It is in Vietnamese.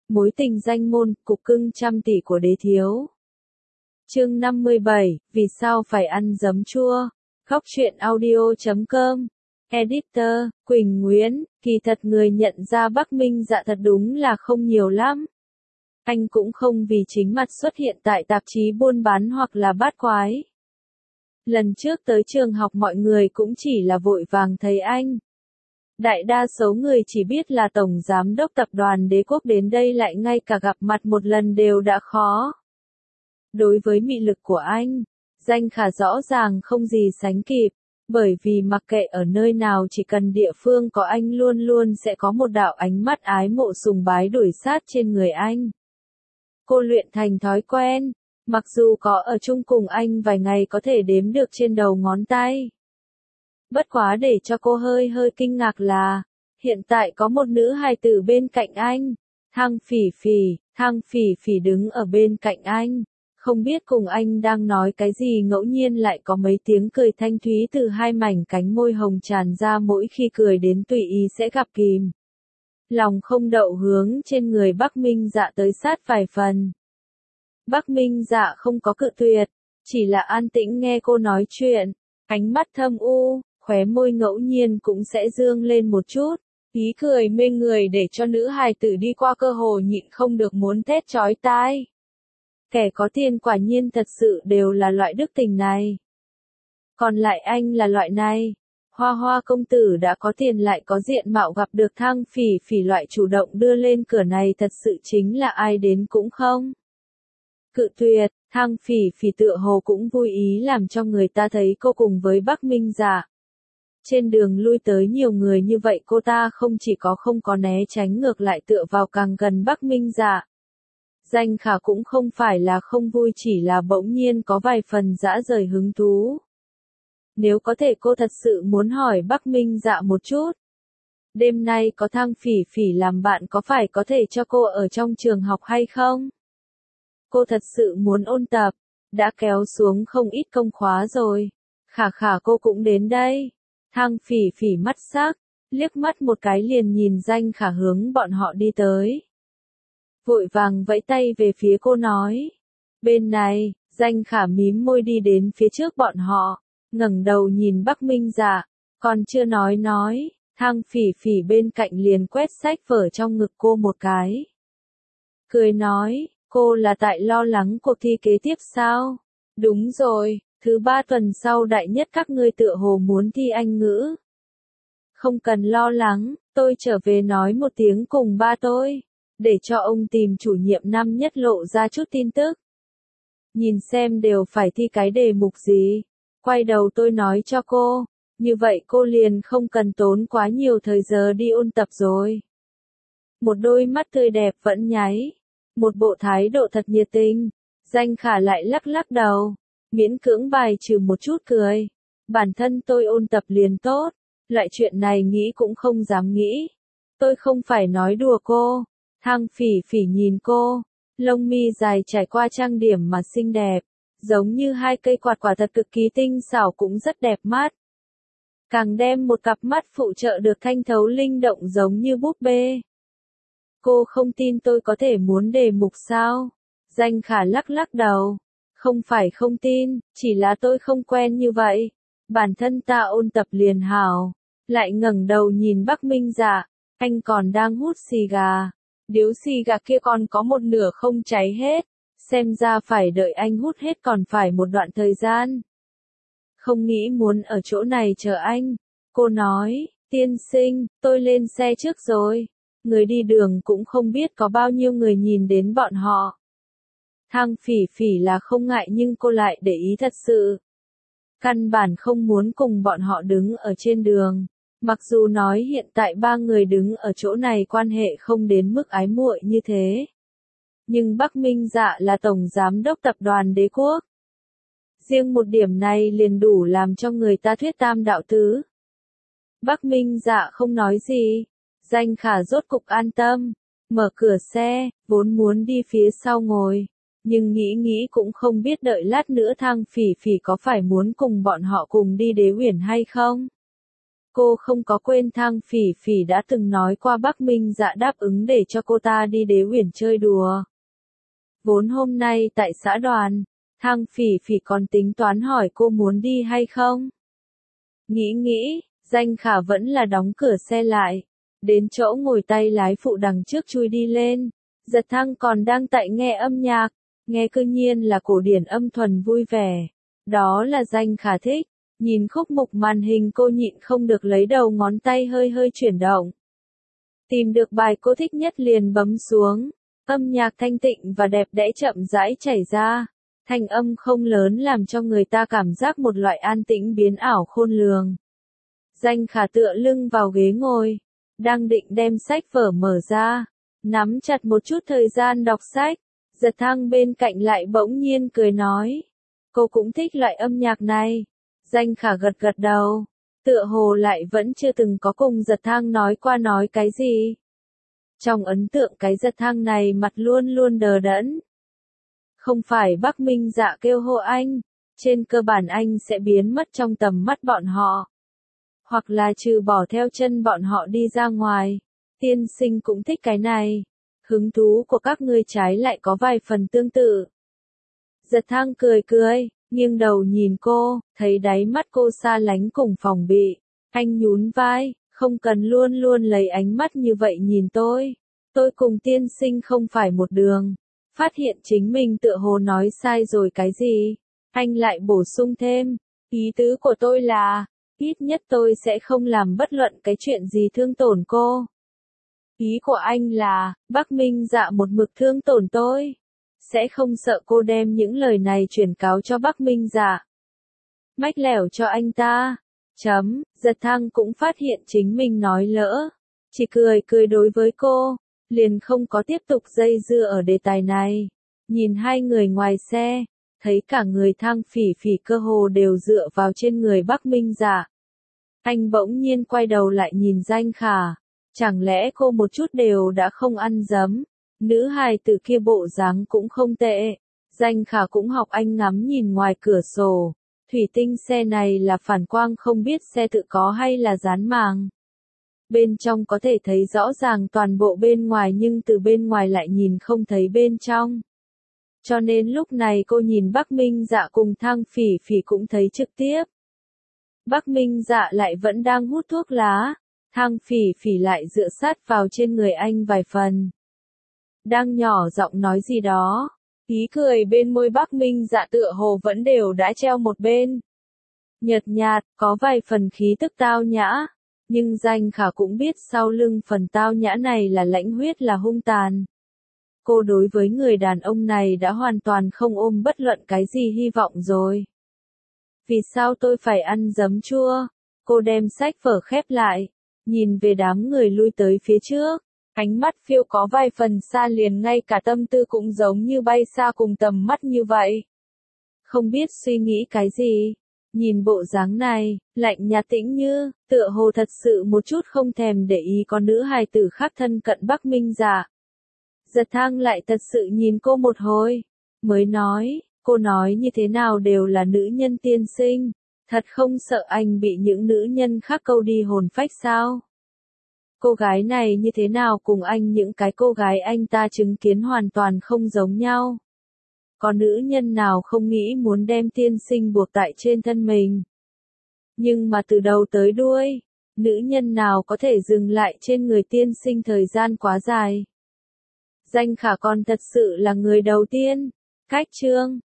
Mối tình danh môn, cục cưng trăm tỷ của đế thiếu. Chương 57, vì sao phải ăn giấm chua? Góc truyện audio.com. Editor, Quỳnh Nguyễn, kỳ thật người nhận ra Bắc Minh Dạ thật đúng là không nhiều lắm. Anh cũng không vì chính mặt xuất hiện tại tạp chí buôn bán hoặc là bát quái. Lần trước tới trường học mọi người cũng chỉ là vội vàng thấy anh. Đại đa số người chỉ biết là Tổng Giám đốc Tập đoàn Đế Quốc đến đây lại ngay cả gặp mặt một lần đều đã khó. Đối với mị lực của anh, Danh Khả rõ ràng không gì sánh kịp, bởi vì mặc kệ ở nơi nào chỉ cần địa phương có anh luôn luôn sẽ có một đạo ánh mắt ái mộ sùng bái đuổi sát trên người anh. Cô luyện thành thói quen, mặc dù có ở chung cùng anh vài ngày có thể đếm được trên đầu ngón tay. Bất quá để cho cô hơi kinh ngạc là, hiện tại có một nữ hài tử bên cạnh anh, Thang Phỉ Phỉ đứng ở bên cạnh anh, không biết cùng anh đang nói cái gì, ngẫu nhiên lại có mấy tiếng cười thanh thúy từ hai mảnh cánh môi hồng tràn ra, mỗi khi cười đến tùy ý sẽ gặp kìm. Lòng không đậu hướng trên người Bắc Minh Dạ tới sát vài phần. Bắc Minh Dạ không có cự tuyệt, chỉ là an tĩnh nghe cô nói chuyện, ánh mắt thâm u, khóe môi ngẫu nhiên cũng sẽ dương lên một chút, ý cười mê người để cho nữ hài tử đi qua cơ hồ nhịn không được muốn thét chói tai. Kẻ có tiền quả nhiên thật sự đều là loại đức tình này. Còn lại anh là loại này. Hoa công tử đã có tiền lại có diện mạo, gặp được Thang Phỉ loại chủ động đưa lên cửa này thật sự chính là ai đến cũng không cự tuyệt. Thang Phỉ tựa hồ cũng vui ý làm cho người ta thấy cô cùng với Bắc Minh Dạ. Trên đường lui tới nhiều người như vậy, cô ta không chỉ không có né tránh, ngược lại tựa vào càng gần Bắc Minh Dạ. Danh Khả cũng không phải là không vui, chỉ là bỗng nhiên có vài phần dã rời hứng thú. Nếu có thể cô thật sự muốn hỏi Bắc Minh Dạ một chút. Đêm nay có Thang Phỉ làm bạn, có phải có thể cho cô ở trong trường học hay không? Cô thật sự muốn ôn tập, đã kéo xuống không ít công khóa rồi. Khả cô cũng đến đây. Thang Phỉ mắt sắc, liếc mắt một cái liền nhìn Danh Khả hướng bọn họ đi tới. Vội vàng vẫy tay về phía cô nói. Bên này, Danh Khả mím môi đi đến phía trước bọn họ, ngẩng đầu nhìn Bắc Minh Dạ, còn chưa nói, Thang Phỉ bên cạnh liền quét sách vở trong ngực cô một cái. Cười nói, cô là tại lo lắng cuộc thi kế tiếp sao? Đúng rồi, thứ 3 tuần sau đại nhất các ngươi tựa hồ muốn thi Anh ngữ. Không cần lo lắng, tôi trở về nói một tiếng cùng ba tôi, để cho ông tìm chủ nhiệm năm nhất lộ ra chút tin tức. Nhìn xem đều phải thi cái đề mục gì, quay đầu tôi nói cho cô, như vậy cô liền không cần tốn quá nhiều thời giờ đi ôn tập rồi. Một đôi mắt tươi đẹp vẫn nháy, một bộ thái độ thật nhiệt tình. Danh Khả lại lắc đầu, miễn cưỡng bài trừ một chút cười. Bản thân tôi ôn tập liền tốt, loại chuyện này nghĩ cũng không dám nghĩ. Tôi không phải nói đùa cô. Thang Phỉ nhìn cô, lông mi dài trải qua trang điểm mà xinh đẹp, giống như hai cây quạt, quả thật cực kỳ tinh xảo, cũng rất đẹp mắt. Càng đem một cặp mắt phụ trợ được thanh thấu linh động giống như búp bê. Cô không tin tôi có thể muốn đề mục sao? Danh Khả lắc đầu. Không phải không tin, chỉ là tôi không quen như vậy. Bản thân ta ôn tập liền hảo. Lại ngẩng đầu nhìn Bắc Minh Dạ, anh còn đang hút xì gà. Điếu xì gà kia còn có một nửa không cháy hết. Xem ra phải đợi anh hút hết còn phải một đoạn thời gian. Không nghĩ muốn ở chỗ này chờ anh. Cô nói, tiên sinh, tôi lên xe trước rồi. Người đi đường cũng không biết có bao nhiêu người nhìn đến bọn họ. Thang Phỉ là không ngại nhưng cô lại để ý thật sự. Căn bản không muốn cùng bọn họ đứng ở trên đường. Mặc dù nói hiện tại 3 người đứng ở chỗ này quan hệ không đến mức ái muội như thế. Nhưng Bắc Minh Dạ là Tổng Giám đốc Tập đoàn Đế Quốc. Riêng một điểm này liền đủ làm cho người ta thuyết tam đạo tứ. Bắc Minh Dạ không nói gì. Danh Khả rốt cục an tâm, mở cửa xe, vốn muốn đi phía sau ngồi, nhưng nghĩ cũng không biết đợi lát nữa Thang Phỉ có phải muốn cùng bọn họ cùng đi Đế Uyển hay không. Cô không có quên Thang Phỉ Phỉ đã từng nói qua Bắc Minh Dạ đáp ứng để cho cô ta đi Đế Uyển chơi đùa. Vốn hôm nay tại xã đoàn, Thang Phỉ Phỉ còn tính toán hỏi cô muốn đi hay không. Nghĩ, Danh Khả vẫn là đóng cửa xe lại. Đến chỗ ngồi tay lái phụ đằng trước chui đi lên. Giật Thăng còn đang tại nghe âm nhạc. Nghe cư nhiên là cổ điển âm thuần vui vẻ. Đó là Danh Khả thích. Nhìn khúc mục màn hình cô nhịn không được lấy đầu ngón tay hơi hơi chuyển động. Tìm được bài cô thích nhất liền bấm xuống. Âm nhạc thanh tịnh và đẹp đẽ chậm rãi chảy ra. Thanh âm không lớn làm cho người ta cảm giác một loại an tĩnh biến ảo khôn lường. Danh Khả tựa lưng vào ghế ngồi. Đang định đem sách vở mở ra. Nắm chặt một chút thời gian đọc sách. Giật Thăng bên cạnh lại bỗng nhiên cười nói. Cô cũng thích loại âm nhạc này. Danh Khả gật gật đầu. Tựa hồ lại vẫn chưa từng có cùng Giật Thăng nói qua nói cái gì. Trong ấn tượng cái Giật Thăng này mặt luôn luôn đờ đẫn. Không phải Bắc Minh Dạ kêu hô anh. Trên cơ bản anh sẽ biến mất trong tầm mắt bọn họ. Hoặc là trừ bỏ theo chân bọn họ đi ra ngoài. Tiên sinh cũng thích cái này. Hứng thú của các ngươi trái lại có vài phần tương tự. Giật Thăng cười, nghiêng đầu nhìn cô, thấy đáy mắt cô xa lánh cùng phòng bị. Anh nhún vai, không cần luôn luôn lấy ánh mắt như vậy nhìn tôi. Tôi cùng tiên sinh không phải một đường. Phát hiện chính mình tựa hồ nói sai rồi cái gì. Anh lại bổ sung thêm, ý tứ của tôi là, ít nhất tôi sẽ không làm bất luận cái chuyện gì thương tổn cô. Ý của anh là, Bắc Minh Dạ một mực thương tổn tôi. Sẽ không sợ cô đem những lời này truyền cáo cho Bắc Minh Dạ. Mách lẻo cho anh ta. Giật Thăng cũng phát hiện chính mình nói lỡ. Chỉ cười đối với cô. Liền không có tiếp tục dây dưa ở đề tài này. Nhìn hai người ngoài xe. Thấy cả người Thang Phỉ Phỉ cơ hồ đều dựa vào trên người Bắc Minh Dạ. Anh bỗng nhiên quay đầu lại nhìn Danh Khả. Chẳng lẽ cô một chút đều đã không ăn dấm? Nữ hài tử kia bộ dáng cũng không tệ. Danh Khả cũng học anh ngắm nhìn ngoài cửa sổ. Thủy tinh xe này là phản quang không biết xe tự có hay là dán màng. Bên trong có thể thấy rõ ràng toàn bộ bên ngoài nhưng từ bên ngoài lại nhìn không thấy bên trong. Cho nên lúc này cô nhìn Bắc Minh Dạ cùng Thang Phỉ Phỉ cũng thấy trực tiếp. Bắc Minh Dạ lại vẫn đang hút thuốc lá. Thang Phỉ Phỉ lại dựa sát vào trên người anh vài phần. Đang nhỏ giọng nói gì đó. Ý cười bên môi Bắc Minh Dạ tựa hồ vẫn đều đã treo một bên. Nhợt nhạt, có vài phần khí tức tao nhã. Nhưng Danh Khả cũng biết sau lưng phần tao nhã này là lãnh huyết là hung tàn. Cô đối với người đàn ông này đã hoàn toàn không ôm bất luận cái gì hy vọng rồi. Vì sao tôi phải ăn giấm chua? Cô đem sách vở khép lại. Nhìn về đám người lui tới phía trước. Ánh mắt phiêu có vài phần xa liền ngay cả tâm tư cũng giống như bay xa cùng tầm mắt như vậy. Không biết suy nghĩ cái gì. Nhìn bộ dáng này, lạnh nhạt tĩnh như, tựa hồ thật sự một chút không thèm để ý con nữ hài tử khác thân cận Bắc Minh Dạ. Giật Thăng lại thật sự nhìn cô một hồi. Mới nói, cô nói như thế nào đều là nữ nhân tiên sinh. Thật không sợ anh bị những nữ nhân khác câu đi hồn phách sao? Cô gái này như thế nào cùng anh những cái cô gái anh ta chứng kiến hoàn toàn không giống nhau. Có nữ nhân nào không nghĩ muốn đem tiên sinh buộc tại trên thân mình. Nhưng mà từ đầu tới đuôi, nữ nhân nào có thể dừng lại trên người tiên sinh thời gian quá dài. Danh Khả còn thật sự là người đầu tiên. Cách chương